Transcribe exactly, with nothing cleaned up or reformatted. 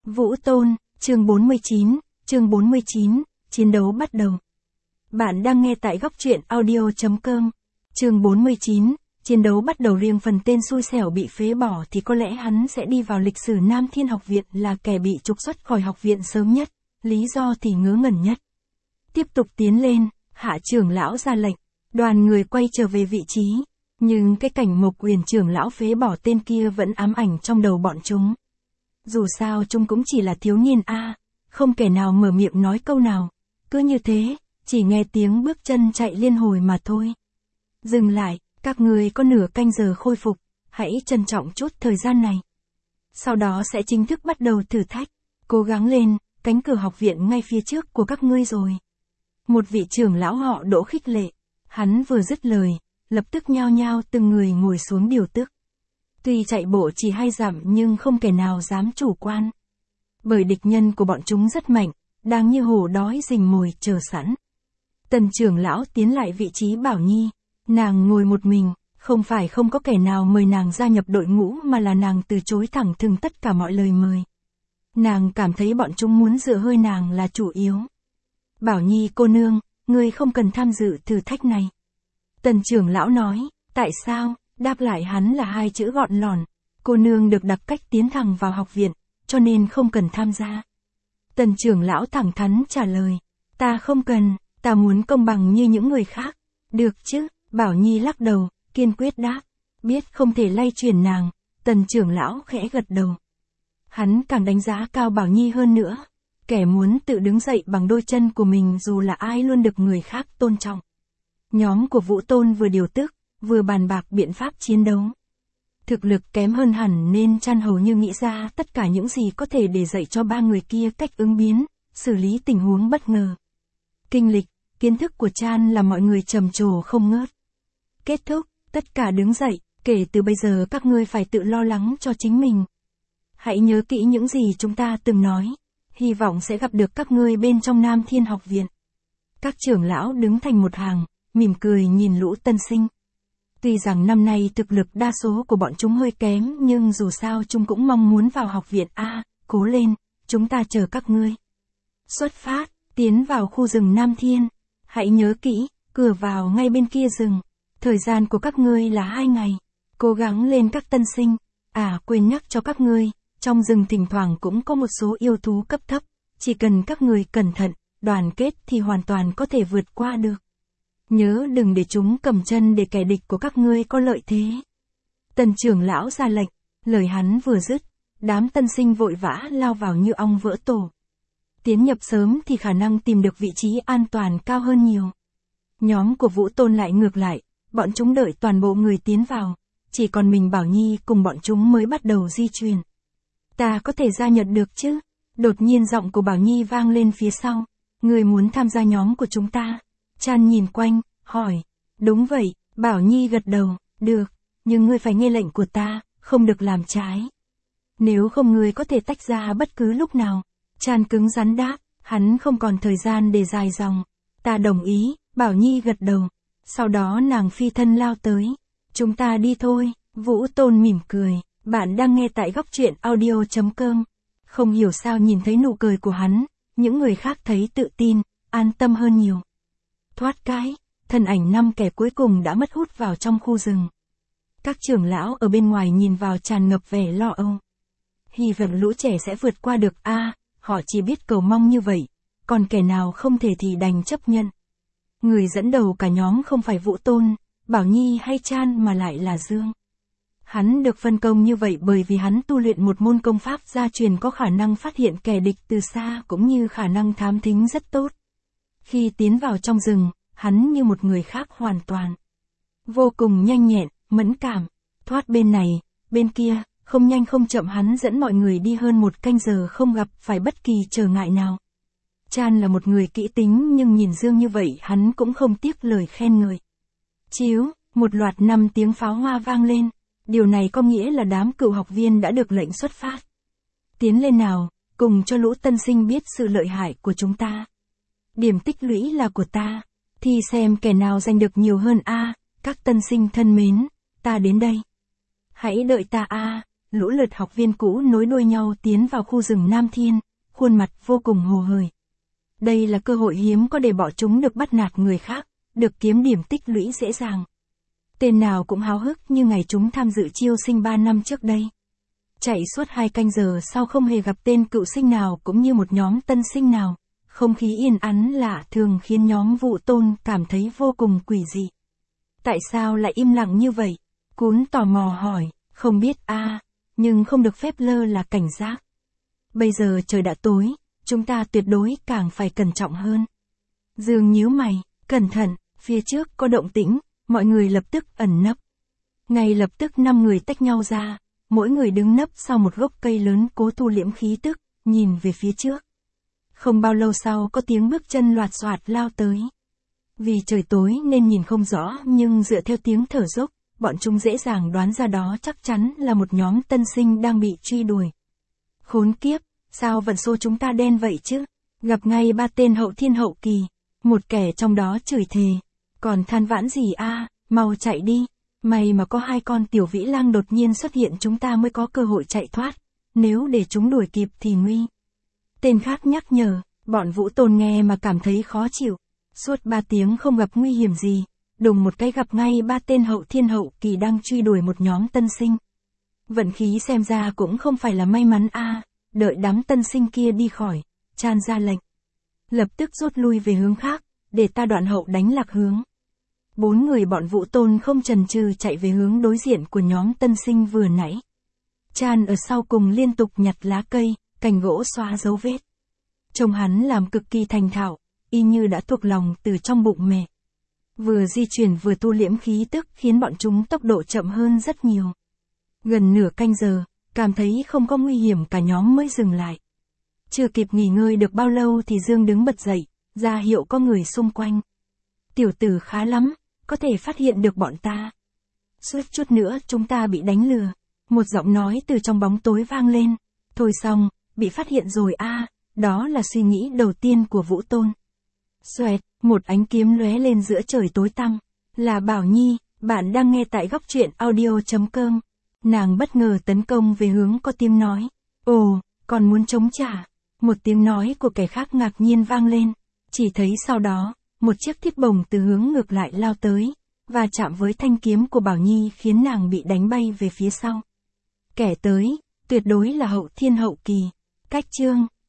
Vũ Tôn, chương bốn mươi chín, chương bốn mươi chín, chiến đấu bắt đầu. Bạn đang nghe tại góc truyện audio chấm com. Chương bốn mươi chín, chiến đấu bắt đầu. Riêng phần tên xui xẻo bị phế bỏ thì có lẽ hắn sẽ đi vào lịch sử Nam Thiên Học Viện là kẻ bị trục xuất khỏi học viện sớm nhất, lý do thì ngớ ngẩn nhất. Tiếp tục tiến lên, Hạ trưởng lão ra lệnh, đoàn người quay trở về vị trí, nhưng cái cảnh Mộc Uyển trưởng lão phế bỏ tên kia vẫn ám ảnh trong đầu bọn chúng. Dù sao chúng cũng chỉ là thiếu niên a, à, không kẻ nào mở miệng nói câu nào, cứ như thế, chỉ nghe tiếng bước chân chạy liên hồi mà thôi. Dừng lại, các người có nửa canh giờ khôi phục, hãy trân trọng chút thời gian này. Sau đó sẽ chính thức bắt đầu thử thách, cố gắng lên, cánh cửa học viện ngay phía trước của các ngươi rồi. Một vị trưởng lão họ Đỗ khích lệ, hắn vừa dứt lời, lập tức nhao nhao từng người ngồi xuống điều tức. Tuy chạy bộ chỉ hai dặm nhưng không kẻ nào dám chủ quan. Bởi địch nhân của bọn chúng rất mạnh, đang như hổ đói rình mồi chờ sẵn. Tần trưởng lão tiến lại vị trí Bảo Nhi, nàng ngồi một mình, không phải không có kẻ nào mời nàng gia nhập đội ngũ mà là nàng từ chối thẳng thừng tất cả mọi lời mời. Nàng cảm thấy bọn chúng muốn dựa hơi nàng là chủ yếu. Bảo Nhi cô nương, ngươi không cần tham dự thử thách này. Tần trưởng lão nói, tại sao? Đáp lại hắn là hai chữ gọn lỏn, cô nương được đặc cách tiến thẳng vào học viện, cho nên không cần tham gia. Tần trưởng lão thẳng thắn trả lời, ta không cần, ta muốn công bằng như những người khác. Được chứ? Bảo Nhi lắc đầu, kiên quyết đáp, biết không thể lay chuyển nàng, tần trưởng lão khẽ gật đầu. Hắn càng đánh giá cao Bảo Nhi hơn nữa, kẻ muốn tự đứng dậy bằng đôi chân của mình dù là ai luôn được người khác tôn trọng. Nhóm của Vũ Tôn vừa điều tức, vừa bàn bạc biện pháp chiến đấu. Thực lực kém hơn hẳn nên Chan hầu như nghĩ ra tất cả những gì có thể để dạy cho ba người kia cách ứng biến, xử lý tình huống bất ngờ. Kinh lịch, kiến thức của Chan là mọi người trầm trồ không ngớt. Kết thúc, tất cả đứng dậy, kể từ bây giờ các ngươi phải tự lo lắng cho chính mình. Hãy nhớ kỹ những gì chúng ta từng nói, hy vọng sẽ gặp được các ngươi bên trong Nam Thiên Học Viện. Các trưởng lão đứng thành một hàng, mỉm cười nhìn lũ tân sinh. Tuy rằng năm nay thực lực đa số của bọn chúng hơi kém nhưng dù sao chúng cũng mong muốn vào học viện A, à, cố lên, chúng ta chờ các ngươi. Xuất phát, tiến vào khu rừng Nam Thiên. Hãy nhớ kỹ, cửa vào ngay bên kia rừng. Thời gian của các ngươi là hai ngày. Cố gắng lên các tân sinh. À quên nhắc cho các ngươi, trong rừng thỉnh thoảng cũng có một số yêu thú cấp thấp. Chỉ cần các ngươi cẩn thận, đoàn kết thì hoàn toàn có thể vượt qua được. Nhớ đừng để chúng cầm chân để kẻ địch của các ngươi có lợi thế. Tần trưởng lão ra lệnh, lời hắn vừa dứt, đám tân sinh vội vã lao vào như ong vỡ tổ. Tiến nhập sớm thì khả năng tìm được vị trí an toàn cao hơn nhiều. Nhóm của Vũ Tôn lại ngược lại, bọn chúng đợi toàn bộ người tiến vào, chỉ còn mình Bảo Nhi cùng bọn chúng mới bắt đầu di chuyển. Ta có thể gia nhập được chứ? Đột nhiên giọng của Bảo Nhi vang lên phía sau, người muốn tham gia nhóm của chúng ta? Chan nhìn quanh, hỏi, đúng vậy, Bảo Nhi gật đầu, được, nhưng ngươi phải nghe lệnh của ta, không được làm trái. Nếu không ngươi có thể tách ra bất cứ lúc nào. Chan cứng rắn đáp, hắn không còn thời gian để dài dòng. Ta đồng ý, Bảo Nhi gật đầu. Sau đó nàng phi thân lao tới. Chúng ta đi thôi. Vũ Tôn mỉm cười, bạn đang nghe tại góc truyện audio chấm com. Không hiểu sao nhìn thấy nụ cười của hắn, những người khác thấy tự tin, an tâm hơn nhiều. Thoát cái, thân ảnh năm kẻ cuối cùng đã mất hút vào trong khu rừng. Các trưởng lão ở bên ngoài nhìn vào tràn ngập vẻ lo âu. Hy vọng lũ trẻ sẽ vượt qua được a, à, họ chỉ biết cầu mong như vậy, còn kẻ nào không thể thì đành chấp nhận. Người dẫn đầu cả nhóm không phải Vũ Tôn, Bảo Nhi hay Chan mà lại là Dương. Hắn được phân công như vậy bởi vì hắn tu luyện một môn công pháp gia truyền có khả năng phát hiện kẻ địch từ xa cũng như khả năng thám thính rất tốt. Khi tiến vào trong rừng, hắn như một người khác hoàn toàn. Vô cùng nhanh nhẹn, mẫn cảm, thoát bên này, bên kia, không nhanh không chậm hắn dẫn mọi người đi hơn một canh giờ không gặp phải bất kỳ trở ngại nào. Chan là một người kỹ tính nhưng nhìn Dương như vậy hắn cũng không tiếc lời khen ngợi. Chiếu, một loạt năm tiếng pháo hoa vang lên, điều này có nghĩa là đám cựu học viên đã được lệnh xuất phát. Tiến lên nào, cùng cho lũ tân sinh biết sự lợi hại của chúng ta. Điểm tích lũy là của ta, thì xem kẻ nào giành được nhiều hơn a, à, các tân sinh thân mến, ta đến đây. Hãy đợi ta a, à, lũ lượt học viên cũ nối đuôi nhau tiến vào khu rừng Nam Thiên, khuôn mặt vô cùng hồ hởi. Đây là cơ hội hiếm có để bọn chúng được bắt nạt người khác, được kiếm điểm tích lũy dễ dàng. Tên nào cũng háo hức như ngày chúng tham dự chiêu sinh ba năm trước đây. Chạy suốt hai canh giờ sau không hề gặp tên cựu sinh nào cũng như một nhóm tân sinh nào. Không khí yên ắng lạ thường khiến nhóm Vũ Tôn cảm thấy vô cùng quỷ dị. Tại sao lại im lặng như vậy? Cún tò mò hỏi, không biết a, à, nhưng không được phép lơ là cảnh giác. Bây giờ trời đã tối, chúng ta tuyệt đối càng phải cẩn trọng hơn. Dương nhíu mày, cẩn thận, phía trước có động tĩnh, mọi người lập tức ẩn nấp. Ngay lập tức năm người tách nhau ra, mỗi người đứng nấp sau một gốc cây lớn cố thu liễm khí tức, nhìn về phía trước. Không bao lâu sau có tiếng bước chân loạt soạt lao tới. Vì trời tối nên nhìn không rõ nhưng dựa theo tiếng thở dốc, bọn chúng dễ dàng đoán ra đó chắc chắn là một nhóm tân sinh đang bị truy đuổi. Khốn kiếp, sao vận số chúng ta đen vậy chứ? Gặp ngay ba tên hậu thiên hậu kỳ, một kẻ trong đó chửi thề. Còn than vãn gì a, à, mau chạy đi. May mà có hai con tiểu vĩ lang đột nhiên xuất hiện chúng ta mới có cơ hội chạy thoát. Nếu để chúng đuổi kịp thì nguy. Tên khác nhắc nhở, bọn Vũ Tôn nghe mà cảm thấy khó chịu. Suốt ba tiếng không gặp nguy hiểm gì, đùng một cái gặp ngay ba tên hậu thiên hậu kỳ đang truy đuổi một nhóm tân sinh. Vận khí xem ra cũng không phải là may mắn a, à, đợi đám tân sinh kia đi khỏi, Chan ra lệnh. Lập tức rút lui về hướng khác, để ta đoạn hậu đánh lạc hướng. Bốn người bọn Vũ Tôn không chần chừ chạy về hướng đối diện của nhóm tân sinh vừa nãy. Chan ở sau cùng liên tục nhặt lá cây, cành gỗ xóa dấu vết. Trông hắn làm cực kỳ thành thạo, y như đã thuộc lòng từ trong bụng mẹ. Vừa di chuyển vừa tu liễm khí tức khiến bọn chúng tốc độ chậm hơn rất nhiều. Gần nửa canh giờ, cảm thấy không có nguy hiểm cả nhóm mới dừng lại. Chưa kịp nghỉ ngơi được bao lâu thì Dương đứng bật dậy, ra hiệu có người xung quanh. Tiểu tử khá lắm, có thể phát hiện được bọn ta. Suốt chút nữa chúng ta bị đánh lừa. Một giọng nói từ trong bóng tối vang lên. Thôi xong, bị phát hiện rồi a, à, đó là suy nghĩ đầu tiên của Vũ Tôn. Xoẹt, một ánh kiếm lóe lên giữa trời tối tăm. Là Bảo Nhi, bạn đang nghe tại góc truyện audio chấm com. Nàng bất ngờ tấn công về hướng có tiếng nói. Ồ, còn muốn chống trả. Một tiếng nói của kẻ khác ngạc nhiên vang lên. Chỉ thấy sau đó, một chiếc thiết bổng từ hướng ngược lại lao tới, và chạm với thanh kiếm của Bảo Nhi khiến nàng bị đánh bay về phía sau. Kẻ tới, tuyệt đối là hậu thiên hậu kỳ. Cách chương.